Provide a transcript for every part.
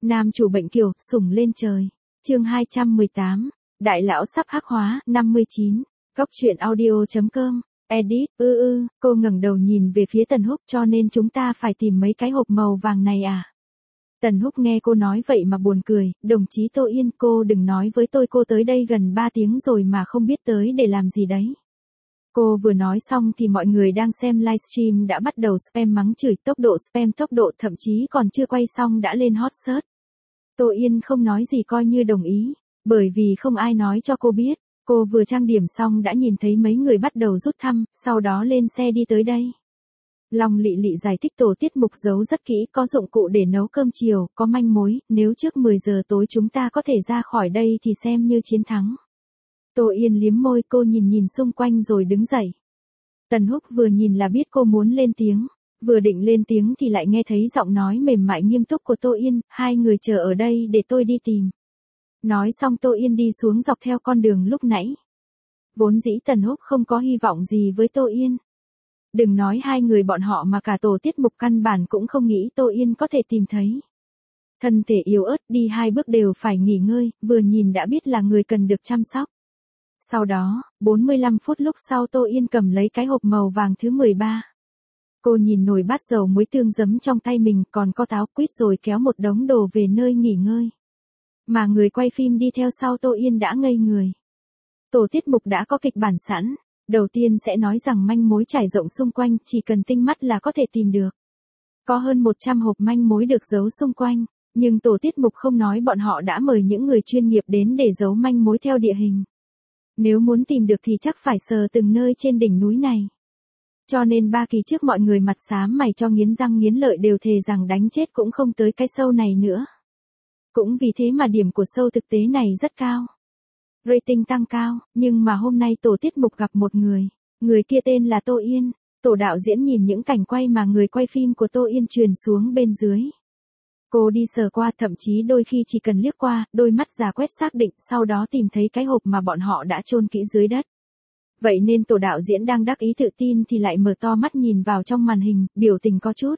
Nam chủ bệnh kiều, sủng lên trời. Chương 218. Đại lão sắp hắc hóa, 59. Góc truyện audio.com. Edit, cô ngẩng đầu nhìn về phía Tần Húc, cho nên chúng ta phải tìm mấy cái hộp màu vàng này à? Tần Húc nghe cô nói vậy mà buồn cười, đồng chí Tô Yên, cô đừng nói với tôi cô tới đây gần 3 tiếng rồi mà không biết tới để làm gì đấy. Cô vừa nói xong thì mọi người đang xem livestream đã bắt đầu spam mắng chửi, tốc độ spam tốc độ thậm chí còn chưa quay xong đã lên hot search. Tô Yên không nói gì coi như đồng ý, bởi vì không ai nói cho cô biết. Cô vừa trang điểm xong đã nhìn thấy mấy người bắt đầu rút thăm, sau đó lên xe đi tới đây. Long Lị Lị giải thích tổ tiết mục giấu rất kỹ, có dụng cụ để nấu cơm chiều, có manh mối, nếu trước 10 giờ tối chúng ta có thể ra khỏi đây thì xem như chiến thắng. Tô Yên liếm môi, cô nhìn xung quanh rồi đứng dậy. Tần Húc vừa nhìn là biết cô muốn lên tiếng, vừa định lên tiếng thì lại nghe thấy giọng nói mềm mại nghiêm túc của Tô Yên, hai người chờ ở đây để tôi đi tìm. Nói xong Tô Yên đi xuống dọc theo con đường lúc nãy. Vốn dĩ Tần Húc không có hy vọng gì với Tô Yên. Đừng nói hai người bọn họ mà cả tổ tiết mục căn bản cũng không nghĩ Tô Yên có thể tìm thấy. Thân thể yếu ớt đi 2 bước đều phải nghỉ ngơi, vừa nhìn đã biết là người cần được chăm sóc. Sau đó, 45 phút lúc sau Tô Yên cầm lấy cái hộp màu vàng thứ 13. Cô nhìn nồi bát dầu muối tương giấm trong tay mình còn có táo quýt rồi kéo một đống đồ về nơi nghỉ ngơi. Mà người quay phim đi theo sau Tô Yên đã ngây người. Tổ tiết mục đã có kịch bản sẵn. Đầu tiên sẽ nói rằng manh mối trải rộng xung quanh, chỉ cần tinh mắt là có thể tìm được. Có hơn 100 hộp manh mối được giấu xung quanh, nhưng tổ tiết mục không nói bọn họ đã mời những người chuyên nghiệp đến để giấu manh mối theo địa hình. Nếu muốn tìm được thì chắc phải sờ từng nơi trên đỉnh núi này. Cho nên 3 kỳ trước mọi người mặt xám mày cho nghiến răng nghiến lợi đều thề rằng đánh chết cũng không tới cái show này nữa. Cũng vì thế mà điểm của show thực tế này rất cao. Rating tăng cao, nhưng mà hôm nay tổ tiết mục gặp một người kia tên là Tô Yên. Tổ đạo diễn nhìn những cảnh quay mà người quay phim của Tô Yên truyền xuống bên dưới. Cô đi sờ qua, thậm chí đôi khi chỉ cần liếc qua, đôi mắt giả quét xác định, sau đó tìm thấy cái hộp mà bọn họ đã chôn kỹ dưới đất. Vậy nên tổ đạo diễn đang đắc ý tự tin thì lại mở to mắt nhìn vào trong màn hình, biểu tình có chút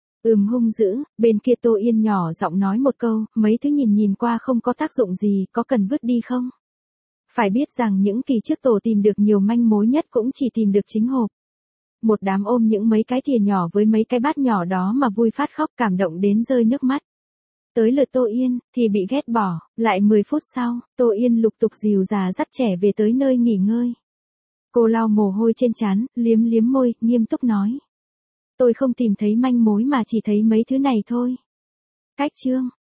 hung dữ. Bên kia Tô Yên nhỏ giọng nói một câu, mấy thứ nhìn qua không có tác dụng gì, có cần vứt đi không? Phải biết rằng những kỳ trước tổ tìm được nhiều manh mối nhất cũng chỉ tìm được chính hộp. Một đám ôm những mấy cái thìa nhỏ với mấy cái bát nhỏ đó mà vui phát khóc cảm động đến rơi nước mắt. Tới lượt Tô Yên, thì bị ghét bỏ, lại 10 phút sau, Tô Yên lục tục dìu dà dắt trẻ về tới nơi nghỉ ngơi. Cô lau mồ hôi trên trán, liếm môi, nghiêm túc nói. Tôi không tìm thấy manh mối mà chỉ thấy mấy thứ này thôi. Cách chương,